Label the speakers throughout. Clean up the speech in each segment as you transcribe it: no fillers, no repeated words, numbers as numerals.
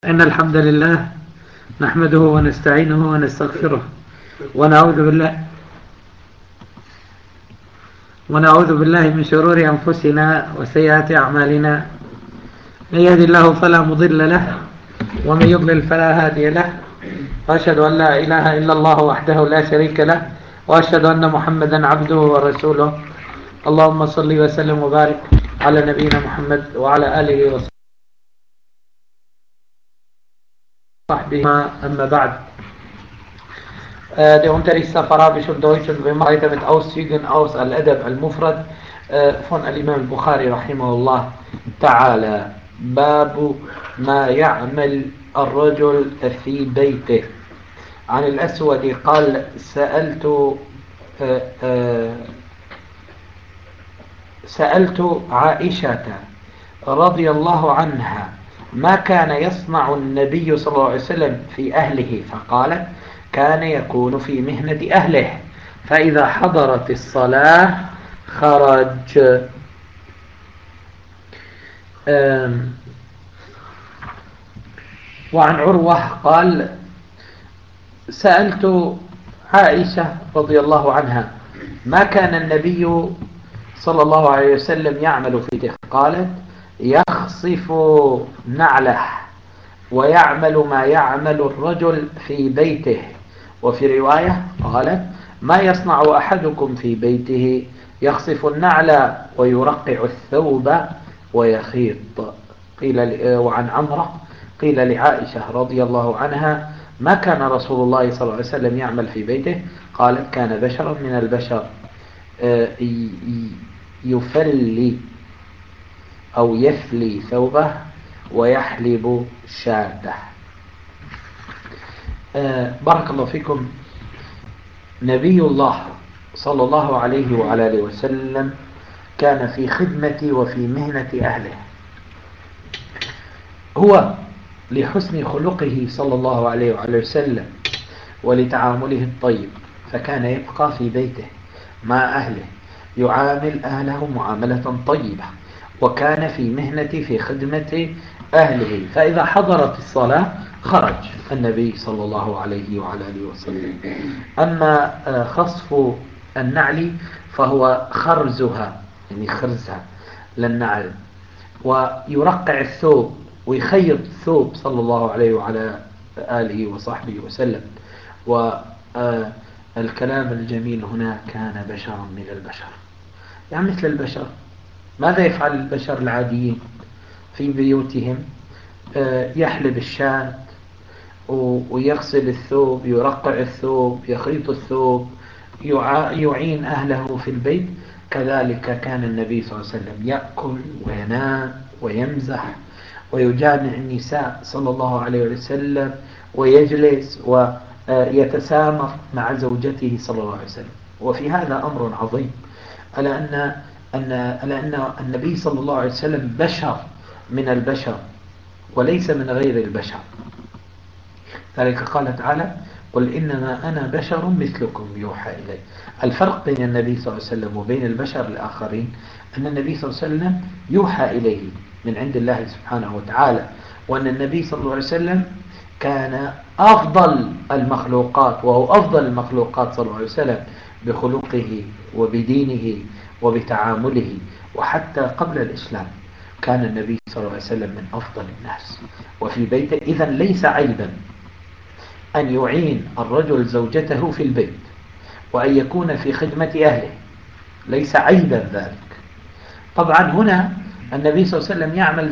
Speaker 1: إن الحمد لله نحمده ونستعينه ونستغفره ونعوذ بالله من شرور أنفسنا وسيئات أعمالنا. من يهد الله فلا مضل له ومن يضلل فلا هادي له، وأشهد أن لا إله إلا الله وحده لا شريك له، وأشهد أن محمدا عبده ورسوله. اللهم صل وسلم وبارك على نبينا محمد وعلى آله وصحبه. أما بعد. Der Unterricht ist auf Arabisch und Deutsch und wir machen weiter mit Auszügen aus Al-Adab al-Mufrad von Al-Imam al-Bukhari rahimahullah ta'ala. باب ما يعمل الرجل في بيته. عن الأسود قال سألت عائشة رضي الله عنها ما كان يصنع النبي صلى الله عليه وسلم في أهله، فقالت كان يكون في مهنة أهله، فإذا حضرت الصلاة خرج. وعن عروة قال سألت عائشة رضي الله عنها ما كان النبي صلى الله عليه وسلم يعمل في بيته، قالت يخصف نعله ويعمل ما يعمل الرجل في بيته. وفي رواية قالت ما يصنع أحدكم في بيته يخصف النعل ويرقع الثوب ويخيط. وعن عمرة قيل لعائشة رضي الله عنها ما كان رسول الله صلى الله عليه وسلم يعمل في بيته، قالت كان بشرا من البشر يفلي أو يفلي ثوبه ويحلب شاته. بارك الله فيكم. نبي الله صلى الله عليه وعلى آله وسلم كان في خدمة وفي مهنة أهله، هو لحسن خلقه صلى الله عليه وعلى وسلم ولتعامله الطيب، فكان يبقى في بيته مع أهله يعامل أهله معاملة طيبة، وكان في مهنة في خدمة أهله، فإذا حضرت الصلاة خرج النبي صلى الله عليه وعلى آله وسلم. أما خصف النعل فهو خرزها، يعني خرزها للنعل، ويرقع الثوب ويخيط الثوب صلى الله عليه وعلى آله وصحبه وسلم. والكلام الجميل هنا كان بشرا من البشر، يعني مثل البشر. ماذا يفعل البشر العاديين في بيوتهم؟ يحلب الشاة ويغسل الثوب، يرقع الثوب، يخيط الثوب، يعين أهله في البيت. كذلك كان النبي صلى الله عليه وسلم يأكل وينام ويمزح ويجامع النساء صلى الله عليه وسلم ويجلس ويتسامر مع زوجته صلى الله عليه وسلم. وفي هذا أمر عظيم، ألا أن النبي صلى الله عليه وسلم بشر من البشر وليس من غير البشر. ذلك قال تعالى قل إنما أنا بشر مثلكم يوحى إلي. الفرق بين النبي صلى الله عليه وسلم وبين البشر الآخرين أن النبي صلى الله عليه وسلم يوحى إليه من عند الله سبحانه وتعالى، وأن النبي صلى الله عليه وسلم كان أفضل المخلوقات، وهو أفضل المخلوقات صلى الله عليه وسلم بخلقه وبدينه وبتعامله. وحتى قبل الإسلام كان النبي صلى الله عليه وسلم من أفضل الناس وفي بيته. إذن ليس عيبا أن يعين الرجل زوجته في البيت وأن يكون في خدمة أهله، ليس عيبا ذلك. طبعا هنا النبي صلى الله عليه وسلم يعمل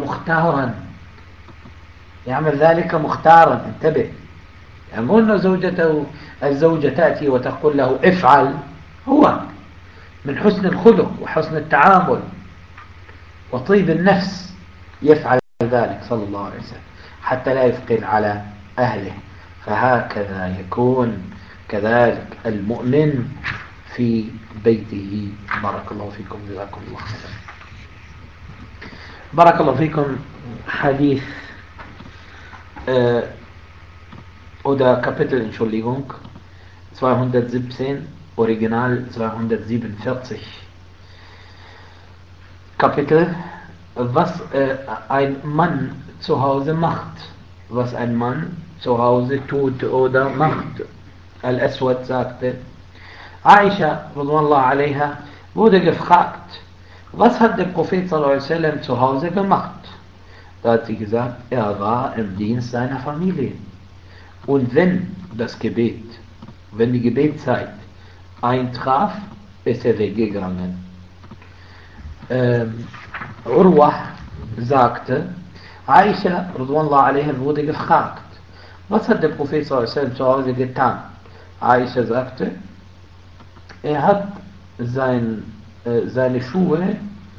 Speaker 1: ذلك مختارا. انتبه، يعني مو أن الزوجة تأتي وتقول له افعل، هو من حسن الخلق وحسن التعامل وطيب النفس يفعل ذلك صلى الله عليه وسلم حتى لا يثقل على أهله. فهكذا يكون كذلك المؤمن في بيته. بارك الله فيكم، جزاكم الله خيرا. بارك الله فيكم. Hadith oder Kapitel, Entschuldigung, 217, Original 247. Kapitel, was ein Mann zu Hause macht was ein Mann zu Hause tut oder macht. Al-Aswad sagte, Aisha, radhiyallahu anha, wurde gefragt, was hat der Prophet sallallahu alaihi wasallam zu Hause gemacht? Da hat sie gesagt, er war im Dienst seiner Familie. Und wenn das Gebet, wenn die Gebetszeit eintraf, ist er weggegangen. Urwa sagte, Aisha radhiyallahu anha wurde gefragt, was hat der Prophet sallallahu alaihi wasallam zu Hause getan? Aisha sagte, er hat seine Schuhe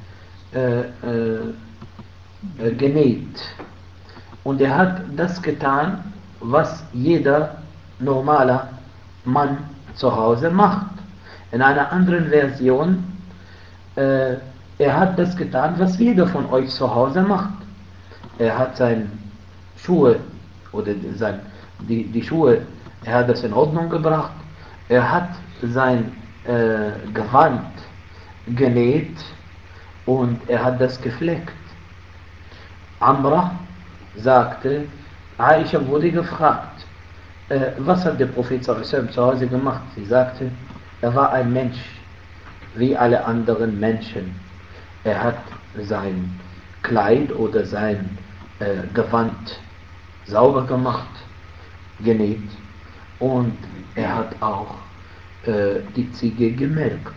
Speaker 1: genäht und er hat das getan, was jeder normaler Mann zu Hause macht. In einer anderen Version, er hat das getan, was jeder von euch zu Hause macht. Er hat seine Schuhe oder die Schuhe, er hat das in Ordnung gebracht. Er hat sein Gewand genäht und er hat das gefleckt. Amra sagte, Aisha wurde gefragt, was hat der Prophet sallallahu alaihi wasallam zu Hause gemacht? Sie sagte, er war ein Mensch, wie alle anderen Menschen. Er hat sein Kleid oder sein Gewand sauber gemacht, genäht und er hat auch die Ziege gemelkt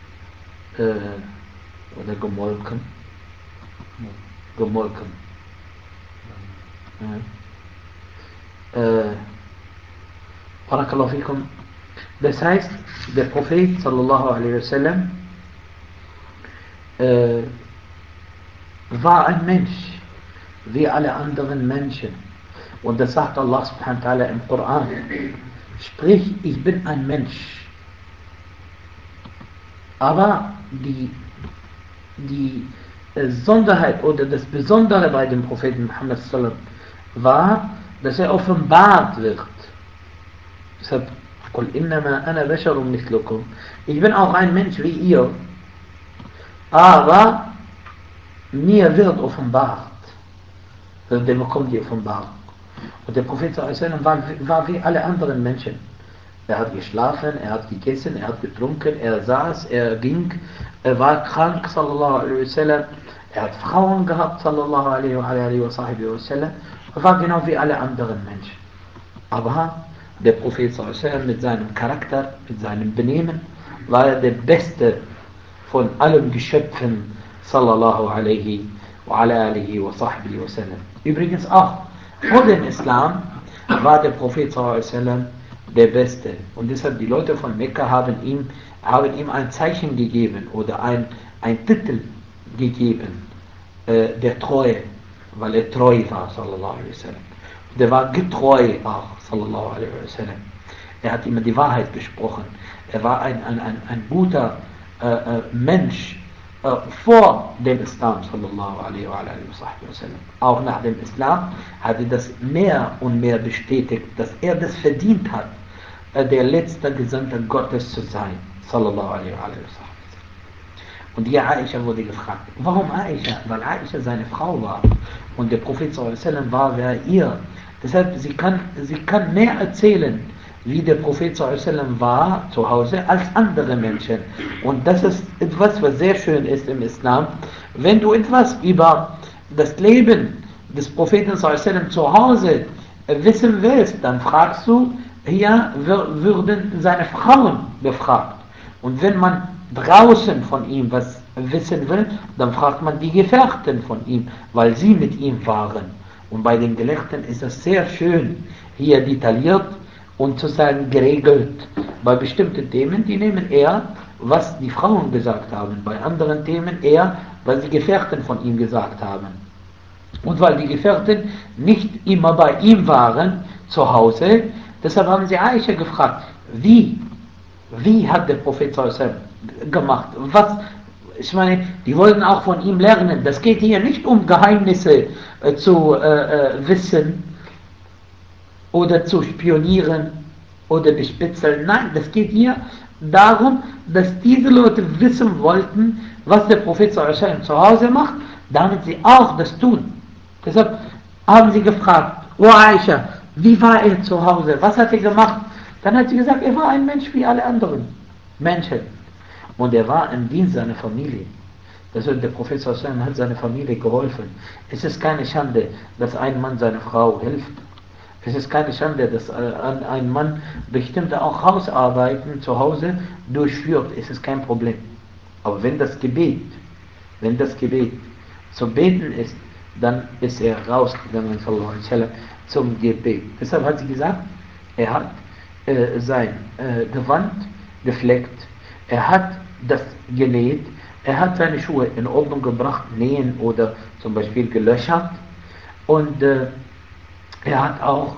Speaker 1: oder gemolken. Barakallahu fikum. Das heißt, der Prophet sallallahu alaihi wasallam war ein Mensch, wie alle anderen Menschen. Und das sagt Allah subhanahu wa ta'ala im Koran. Sprich, ich bin ein Mensch. Aber die Sonderheit oder das Besondere bei dem Propheten Muhammad sallam war, dass er offenbart wird. Deshalb, قُلْ إِنَّمَا أَنَا بَشَرٌ مِثْلُكُمْ. Ich bin auch ein Mensch wie ihr, aber mir wird offenbart. Der bekommt die Offenbarung. Und der Prophet sallam war wie alle anderen Menschen. Er hat geschlafen, er hat gegessen, er hat getrunken, er saß, er ging, er war krank, sallallahu alaihi wasallam. Er hat Frauen gehabt, sallallahu alaihi wasallam. Er war genau wie alle anderen Menschen. Aber der Prophet sallallahu alaihi wasallam mit seinem Charakter, mit seinem Benehmen, war er der Beste von allen Geschöpfen, sallallahu alaihi wasallam. Übrigens auch vor dem Islam war der Prophet sallallahu alaihi wasallam der Beste. Und deshalb die Leute von Mekka haben ihm ein Zeichen gegeben oder ein Titel gegeben, der Treue, weil er treu war, sallallahu alaihi wasallam. Der war getreu auch, sallallahu alaihi wasallam. Er hat immer die Wahrheit gesprochen. Er war ein guter Mensch vor dem Islam, sallallahu alaihi wasallam. Auch nach dem Islam hat er das mehr und mehr bestätigt, dass er das verdient hat, der letzte Gesandte Gottes zu sein, sallallahu alaihi wasallam. Und die Aisha wurde gefragt, warum Aisha? Weil Aisha seine Frau war und der Prophet sallallahu alaihi wasallam war wer ihr. Deshalb, sie kann mehr erzählen, wie der Prophet sallallahu alaihi wasallam war zu Hause, als andere Menschen. Und das ist etwas, was sehr schön ist im Islam. Wenn du etwas über das Leben des Propheten sallallahu alaihi wasallam zu Hause wissen willst, dann fragst du, hier würden seine Frauen befragt. Und wenn man draußen von ihm was wissen will, dann fragt man die Gefährten von ihm, weil sie mit ihm waren. Und bei den Gelehrten ist das sehr schön hier detailliert und sozusagen geregelt. Bei bestimmten Themen, die nehmen eher, was die Frauen gesagt haben. Bei anderen Themen eher, was die Gefährten von ihm gesagt haben. Und weil die Gefährten nicht immer bei ihm waren, zu Hause, deshalb haben sie Aisha gefragt, wie hat der Prophet sallallahu alaihi wasallam gemacht? Ich meine, die wollten auch von ihm lernen. Das geht hier nicht um Geheimnisse zu wissen oder zu spionieren oder bespitzeln. Nein, das geht hier darum, dass diese Leute wissen wollten, was der Prophet sallallahu alaihi wasallam zu Hause macht, damit sie auch das tun. Deshalb haben sie gefragt, wo Aisha, wie war er zu Hause? Was hat er gemacht? Dann hat sie gesagt, er war ein Mensch wie alle anderen Menschen. Und er war im Dienst seiner Familie. Das heißt, der Prophet sallallahu hat seiner Familie geholfen. Es ist keine Schande, dass ein Mann seiner Frau hilft. Es ist keine Schande, dass ein Mann bestimmte auch Hausarbeiten zu Hause durchführt. Es ist kein Problem. Aber wenn das Gebet zu beten ist, dann ist er rausgegangen zum Gebet. Deshalb hat sie gesagt, er hat sein Gewand gefleckt, er hat das genäht, er hat seine Schuhe in Ordnung gebracht, nähen oder zum Beispiel gelöchert, und er hat auch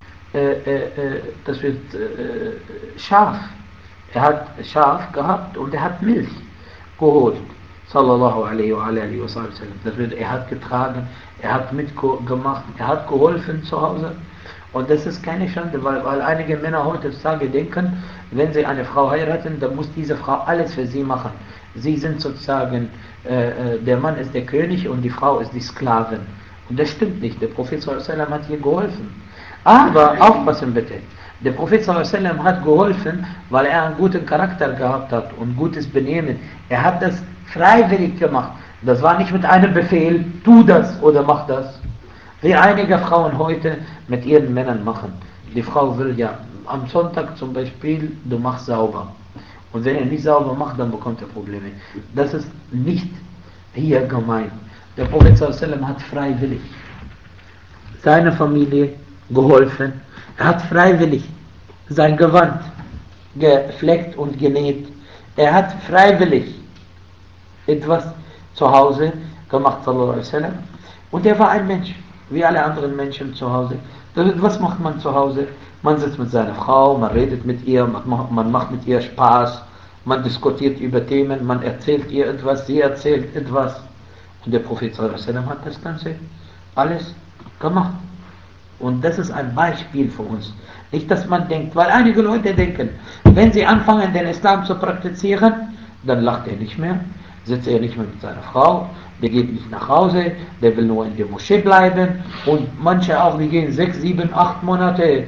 Speaker 1: das wird Schaf. Er hat Schaf gehabt und er hat Milch geholt. Sallallahu alaihi wa alihi wa sallam. Das wird, er hat getragen, er hat mitgemacht, er hat geholfen zu Hause. Und das ist keine Schande, weil einige Männer heutzutage denken, wenn sie eine Frau heiraten, dann muss diese Frau alles für sie machen. Sie sind sozusagen, der Mann ist der König und die Frau ist die Sklavin. Und das stimmt nicht. Der Prophet sallallahu alaihi wa sallam hat hier geholfen. Aber aufpassen bitte. Der Prophet sallallahu alaihi wa sallam hat geholfen, weil er einen guten Charakter gehabt hat und gutes Benehmen. Er hat das freiwillig gemacht. Das war nicht mit einem Befehl, tu das oder mach das. Wie einige Frauen heute mit ihren Männern machen. Die Frau will ja am Sonntag zum Beispiel, du machst sauber. Und wenn er nicht sauber macht, dann bekommt er Probleme. Das ist nicht hier gemeint. Der Prophet sallallahu alaihi wa sallam hat freiwillig seiner Familie geholfen. Er hat freiwillig sein Gewand gefleckt und genäht. Er hat freiwillig etwas zu Hause gemacht, sallallahu alaihi wasallam. Und er war ein Mensch, wie alle anderen Menschen zu Hause. Was macht man zu Hause? Man sitzt mit seiner Frau, man redet mit ihr, man macht mit ihr Spaß, man diskutiert über Themen, man erzählt ihr etwas, sie erzählt etwas. Und der Prophet sallallahu alaihi wasallam hat das Ganze alles gemacht. Und das ist ein Beispiel für uns. Nicht, dass man denkt, weil einige Leute denken, wenn sie anfangen, den Islam zu praktizieren, dann lacht er nicht mehr, sitzt er nicht mehr mit seiner Frau, der geht nicht nach Hause, der will nur in der Moschee bleiben, und manche auch, die gehen 6, 7, 8 Monate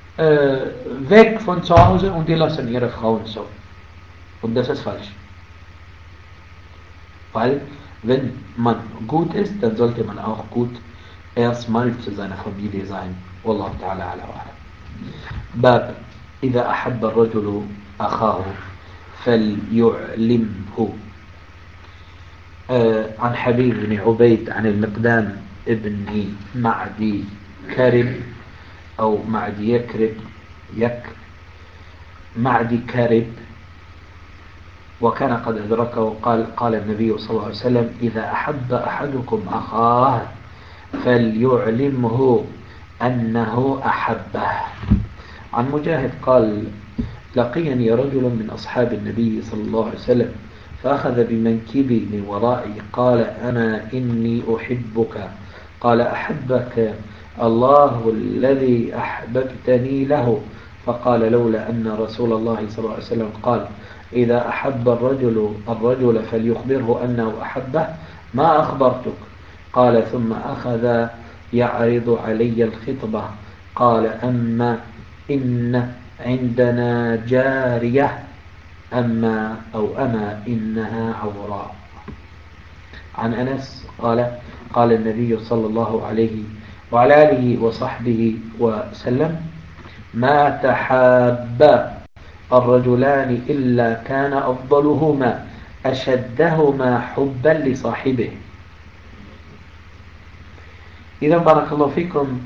Speaker 1: weg von zu Hause und die lassen ihre Frauen so. Und das ist falsch. Weil, wenn man gut ist, dann sollte man auch gut erstmal zu seiner Familie sein. Wallahu ta'ala ala wa ala. Bab, إذا أحب الرجل أخاه فليعلمه. عن حبيب بن عبيد عن المقدام ابن معدي كرب أو معدي يكرب معدي كرب، وكان قد أدركه. قال النبي صلى الله عليه وسلم: إذا أحب أحدكم أخاه فليعلمه أنه أحبه. عن مجاهد قال: لقيني رجل من أصحاب النبي صلى الله عليه وسلم فأخذ بمنكبي من ورائي قال: أنا إني أحبك. قال: أحبك الله الذي أحببتني له. فقال: لولا أن رسول الله صلى الله عليه وسلم قال: إذا أحب الرجل فليخبره أنه أحبه ما أخبرتك. قال: ثم أخذ يعرض علي الخطبة. قال: أما إن عندنا جارية أما إنها عوراء. عن أنس قال النبي صلى الله عليه وعلى آله وصحبه وسلم: ما تحابا الرجلان إلا كان أفضلهما أشدهما حبا لصاحبه. إذا بارك الله فيكم،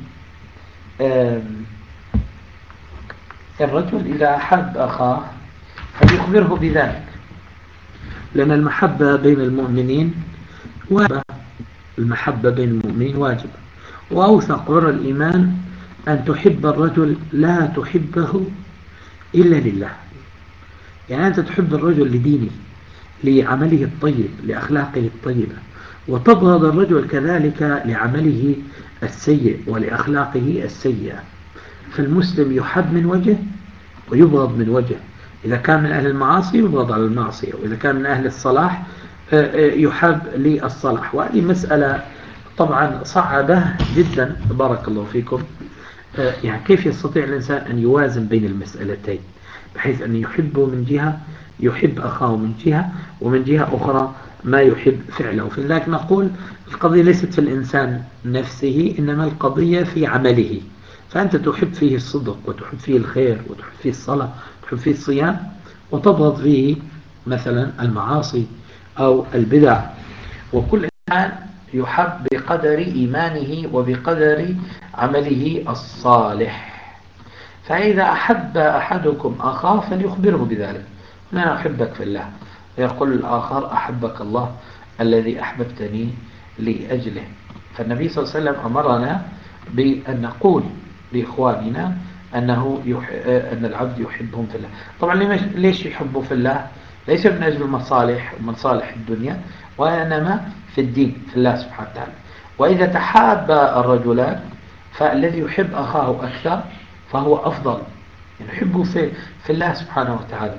Speaker 1: الرجل إذا أحب أخاه فليخبره بذلك، لأن المحبة بين المؤمنين واجبة. المحبة بين المؤمنين واجبة. وأوثق عرى الإيمان أن تحب الرجل لا تحبه إلا لله. يعني أنت تحب الرجل لدينه، لعمله الطيب، لأخلاقه الطيبة، وتبغض الرجل كذلك لعمله السيء ولأخلاقه السيئة. فالمسلم يحب من وجه ويبغض من وجه. إذا كان من أهل المعاصي يبغض على المعصية، وإذا كان من أهل الصلاح يحب للصلاح. وهذه مسألة طبعا صعب جدا بارك الله فيكم. يعني كيف يستطيع الإنسان أن يوازن بين المسألتين بحيث أن يحبه من جهة، يحب أخاه من جهة، ومن جهة أخرى ما يحب فعله. فلذلك نقول القضية ليست في الإنسان نفسه، إنما القضية في عمله. فأنت تحب فيه الصدق، وتحب فيه الخير، وتحب فيه الصلاة، وتحب فيه الصيام، وتبغض فيه مثلا المعاصي أو البدع. وكل إنسان يحب بقدر إيمانه وبقدر عمله الصالح. فإذا أحب أحدكم أخاه فليخبره بذلك، أنا أحبك في الله، ويقول الآخر أحبك الله الذي أحببتني لأجله. فالنبي صلى الله عليه وسلم أمرنا بأن نقول لإخواننا أن العبد يحبهم في الله. طبعا ليش يحبه في الله؟ ليس من أجل المصالح ومصالح الدنيا، وإنما في الدين، في الله سبحانه وتعالى. وإذا تحاب الرجلان فالذي يحب أخاه أكثر فهو أفضل، يعني يحبه في الله سبحانه وتعالى.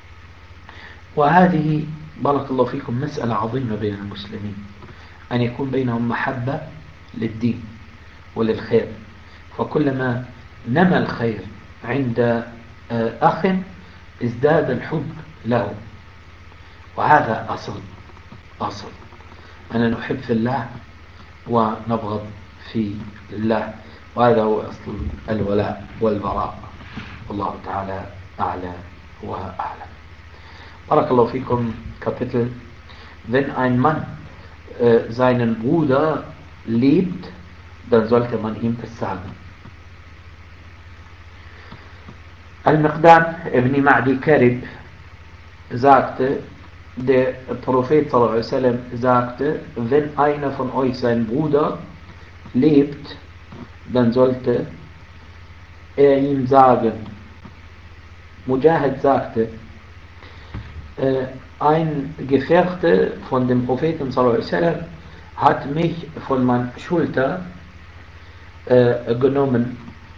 Speaker 1: وهذه بارك الله فيكم مسألة عظيمة بين المسلمين، أن يكون بينهم محبة للدين وللخير. فكلما نمى الخير عند أخ ازداد الحب له، وهذا أصل أن نحب في الله ونبغض في الله، وهذا هو أصل الولاء والبراء. والله تعالى أعلى وأعلم. بارك الله فيكم. Kapitel: Wenn ein Mann seinen Bruder liebt, dann sollte man ihm das sagen. Al-Miqdam ibn Ma'di Karib sagte, der Prophet sallallahu alaihi wasallam sagte, wenn einer von euch seinen Bruder liebt, dann sollte er ihm sagen. Mujahid sagte, ein Gefährte von dem Propheten sallallahu alaihi wasallam hat mich von meiner Schulter genommen,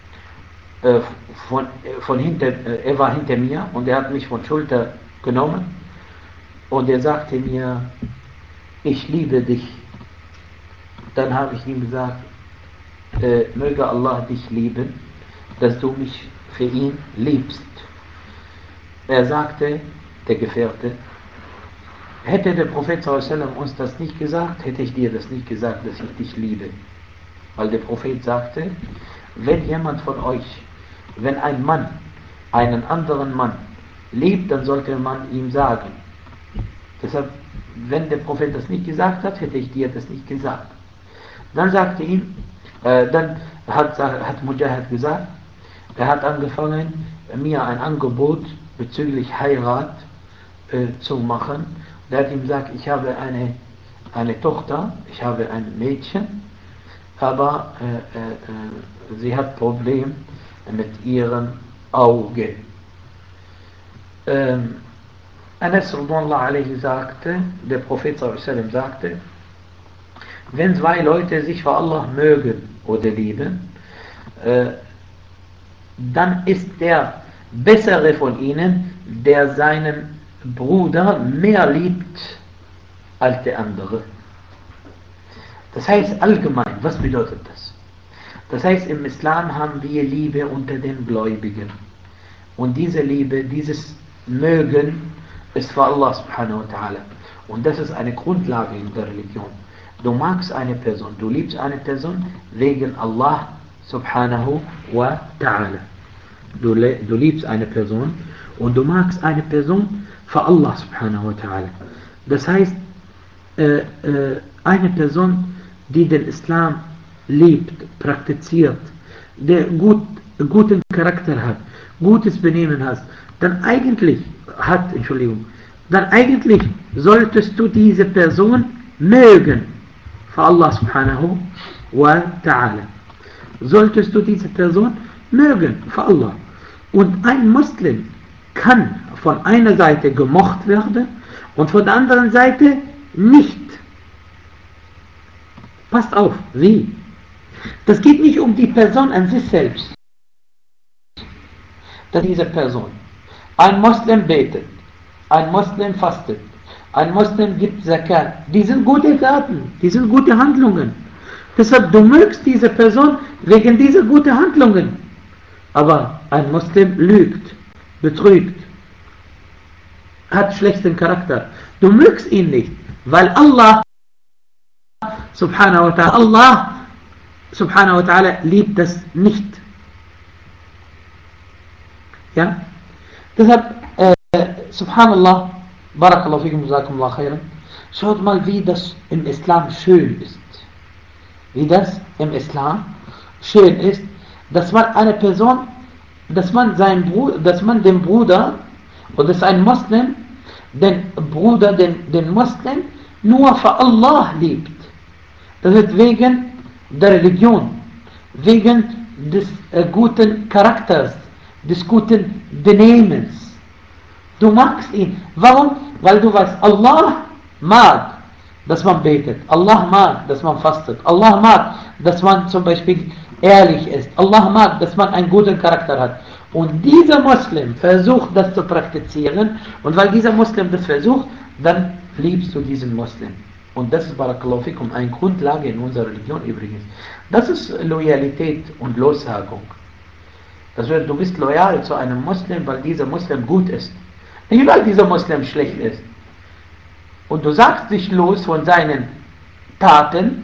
Speaker 1: er war hinter mir und er hat mich von Schulter genommen und er sagte mir, ich liebe dich. Dann habe ich ihm gesagt, möge Allah dich lieben, dass du mich für ihn liebst. Er sagte, der Gefährte, hätte der Prophet sallallahu uns das nicht gesagt, hätte ich dir das nicht gesagt, dass ich dich liebe. Weil der Prophet sagte, wenn jemand von euch, wenn ein Mann einen anderen Mann liebt, dann sollte man ihm sagen. Deshalb, wenn der Prophet das nicht gesagt hat, hätte ich dir das nicht gesagt. Dann sagte ihm, dann hat Mujahid gesagt, er hat angefangen, mir ein Angebot bezüglich Heirat zu machen. Er hat ihm gesagt, ich habe eine Tochter, ich habe ein Mädchen, aber sie hat Problem mit ihrem Auge. Anas radhiyallahu anhu sagte, der Prophet sallallahu alaihi wasallam sagte, wenn zwei Leute sich für Allah mögen oder lieben, dann ist der Bessere von ihnen, der seinen Bruder mehr liebt als der andere. Das heißt allgemein, was bedeutet das? Das heißt, im Islam haben wir Liebe unter den Gläubigen. Und diese Liebe, dieses Mögen ist für Allah subhanahu wa ta'ala. Und das ist eine Grundlage in der Religion. Du magst eine Person, du liebst eine Person wegen Allah subhanahu wa ta'ala. Du liebst eine Person und du magst eine Person für Allah subhanahu wa ta'ala. Das heißt, eine Person, die den Islam liebt, praktiziert, der guten Charakter hat, gutes Benehmen hat, dann eigentlich solltest du diese Person mögen für Allah subhanahu wa ta'ala. Solltest du diese Person mögen für Allah. Und ein Muslim kann von einer Seite gemocht werden und von der anderen Seite nicht. Passt auf, wie? Das geht nicht um die Person an sich selbst. Dass diese Person, ein Muslim betet, ein Muslim fastet, ein Muslim gibt Zakat, die sind gute Taten, die sind gute Handlungen. Deshalb, du mögst diese Person wegen dieser guten Handlungen. Aber ein Muslim lügt, betrügt, hat schlechten Charakter. Du mögst ihn nicht, weil Allah subhanahu wa ta'ala liebt das nicht. Ja? Deshalb, subhanallah, barakallahu fikum, jazakumullah khairan. Schaut mal, wie das im Islam schön ist. Wie das im Islam schön ist, dass man eine Person, dass man den Bruder, oder dass ein Muslim den Bruder, den Muslim nur für Allah liebt. Das ist wegen der Religion, wegen des guten Charakters, des guten Benehmens. Du magst ihn. Warum? Weil du weißt, Allah mag, dass man betet. Allah mag, dass man fastet. Allah mag, dass man zum Beispiel ehrlich ist. Allah mag, dass man einen guten Charakter hat. Und dieser Muslim versucht das zu praktizieren. Und weil dieser Muslim das versucht, dann liebst du diesen Muslim. Und das ist, barakallahu fikum, eine Grundlage in unserer Religion übrigens. Das ist Loyalität und Lossagung. Das heißt, du bist loyal zu einem Muslim, weil dieser Muslim gut ist. Nicht weil dieser Muslim schlecht ist. Und du sagst dich los von seinen Taten,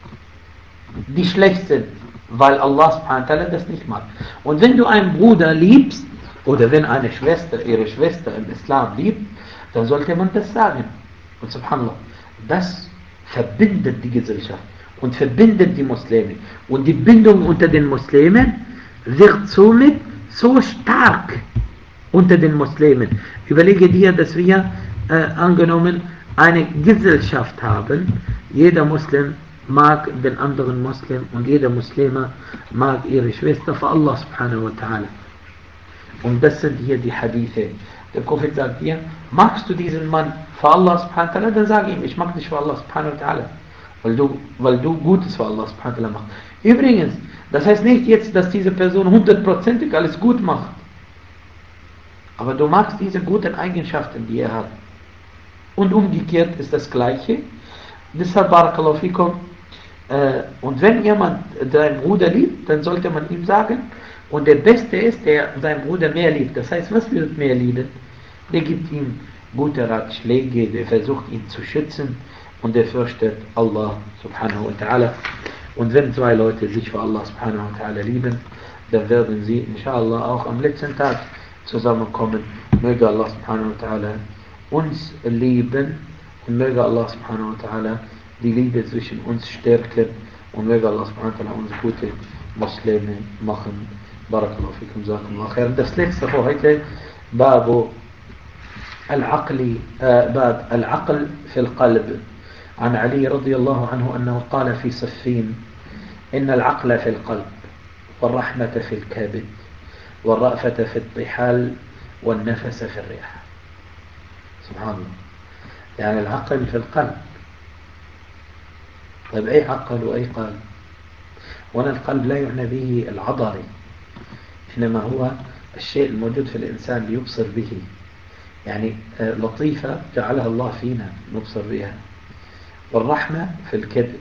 Speaker 1: die schlecht sind, weil Allah subhanahu wa ta'ala das nicht mag. Und wenn du einen Bruder liebst, oder wenn eine Schwester ihre Schwester im Islam liebt, dann sollte man das sagen. Und subhanallah, das verbindet die Gesellschaft und verbindet die Muslime. Und die Bindung unter den Muslimen wird somit so stark unter den Muslimen. Überlege dir, dass wir angenommen eine Gesellschaft haben. Jeder Muslim mag den anderen Muslim und jeder Muslime mag ihre Schwester für Allah subhanahu wa ta'ala. Und das sind hier die Hadithe. Der Prophet sagt dir, magst du diesen Mann für Allah subhanahu wa ta'ala, dann sag ihm, ich mag dich für Allah subhanahu wa ta'ala. Weil du Gutes für Allah subhanahu wa ta'ala machst. Übrigens, das heißt nicht jetzt, dass diese Person 100%ig alles gut macht. Aber du magst diese guten Eigenschaften, die er hat. Und umgekehrt ist das Gleiche. Deshalb, barakallahu fikum, und wenn jemand seinen Bruder liebt, dann sollte man ihm sagen, und der Beste ist, der seinen Bruder mehr liebt. Das heißt, was wird mehr lieben? Der gibt ihm gute Ratschläge, der versucht ihn zu schützen und der fürchtet Allah subhanahu wa ta'ala. Und wenn zwei Leute sich für Allah subhanahu wa ta'ala lieben, dann werden sie inshallah auch am letzten Tag zusammenkommen. Möge Allah subhanahu wa ta'ala uns lieben und möge Allah subhanahu wa ta'ala die Liebe zwischen uns stärken und möge Allah subhanahu wa ta'ala uns gute Muslime machen. Barakallahu fikum, jazakumullah khairan. Das letzte für heute, Bab العقل في القلب. عن علي رضي الله عنه أنه قال في صفين: إن العقل في القلب والرحمة في الكبد والرأفة في الطحال والنفس في الريح. سبحان الله. يعني العقل في القلب. طيب أي عقل وأي قلب؟ وأنا القلب لا يعنى به العضلي، إنما هو الشيء الموجود في الإنسان ليبصر به. يعني لطيفة جعلها الله فينا نبصر بها. والرحمة في الكبد،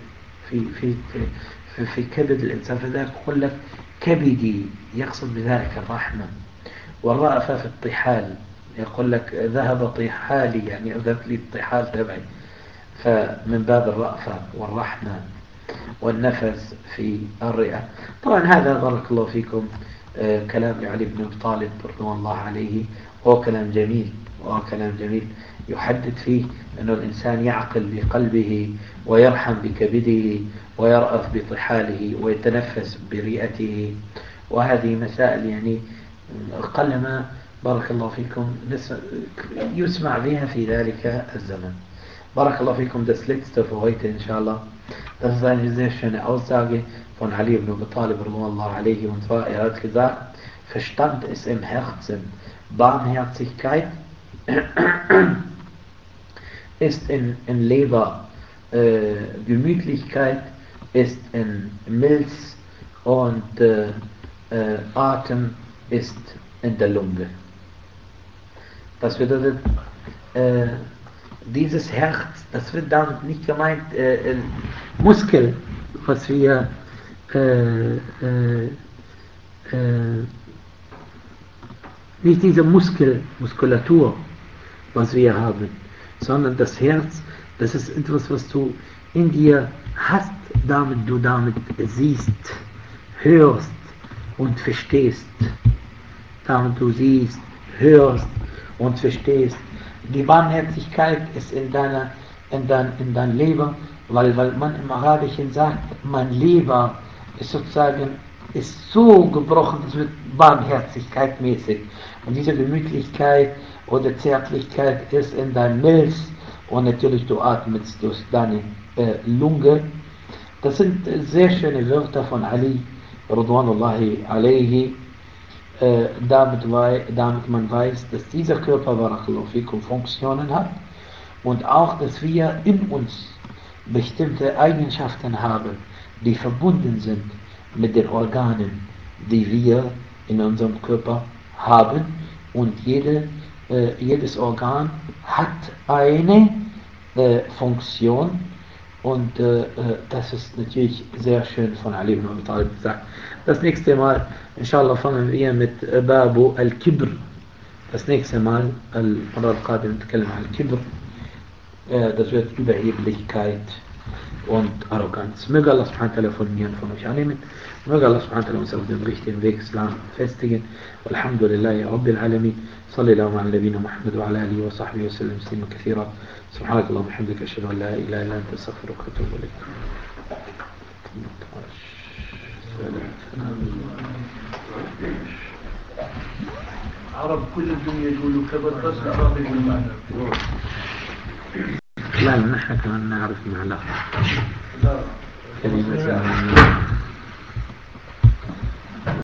Speaker 1: في كبد الإنسان، فذلك يقول لك كبدي، يقصد بذلك الرحمة. والرأفة في الطحال، يقول لك ذهب طحالي، يعني ذهب لي الطحال تبعي، فمن باب الرأفة والرحمة. والنفس في الرئة. طبعا هذا بارك الله فيكم كلام علي بن أبي طالب رضوان الله عليه، هو كلام جميل يحدد فيه أن الإنسان يعقل بقلبه ويرحم بكبده ويرأف بطحاله ويتنفس برئته. وهذه مسائل يعني قلما بارك الله فيكم يسمع بها في ذلك الزمن. بارك الله فيكم. Das letzte für heute inshallah. Das ist eine sehr schöne Aussage von Ali ibn Abi Talib radhiyallahu anhu, und zwar, er hat gesagt, Verstand ist im Herzen, Barmherzigkeit ist in Leber, Gemütlichkeit ist in Milz und Atem ist in der Lunge. Das bedeutet, dieses Herz, das wird damit nicht gemeint Muskel, was wir nicht diese Muskulatur, was wir haben, sondern das Herz, das ist etwas, was du in dir hast, damit du damit siehst, hörst und verstehst. Damit du siehst, hörst und verstehst. Die Barmherzigkeit ist in dein Leber, weil man im Arabischen sagt, mein Leber ist sozusagen so gebrochen, es wird Barmherzigkeit mäßig. Und diese Gemütlichkeit oder Zärtlichkeit ist in deinem Milz und natürlich du atmest durch deine Lunge. Das sind sehr schöne Wörter von Ali, Radwanullahi alayhi, damit man weiß, dass dieser Körper, Barakallahu fikum, Funktionen hat und auch, dass wir in uns bestimmte Eigenschaften haben, die verbunden sind mit den Organen, die wir in unserem Körper haben, und jedes Organ hat eine Funktion, und das ist natürlich sehr schön von Ali ibn Abi Talib gesagt. Das nächste Mal, inshallah, fangen wir mit Babu al-Kibr. Das nächste Mal, al-Qadim, al-Kibr, das wird Überheblichkeit und Arroganz. Möge Allah subhanahu wa ta'ala von mir und von euch annehmen. Möge Allah subhanahu wa ta'ala uns auf dem richtigen Weg Islam festigen. Walhamdulillahi Rabbil Alamin. Sallallahu ala nabina Muhammad wa ala alihi wa sahbihi wa sallam taslima kathira. سبحانك اللهم وبحمدك أشهد أن لا إله إلا أنت أستغفرك وأتوب إليك.
Speaker 2: عرب كل الدنيا يقولوا كبر بس العرب يقول معنى.
Speaker 1: لا نحن كمان نعرف معنى كلمة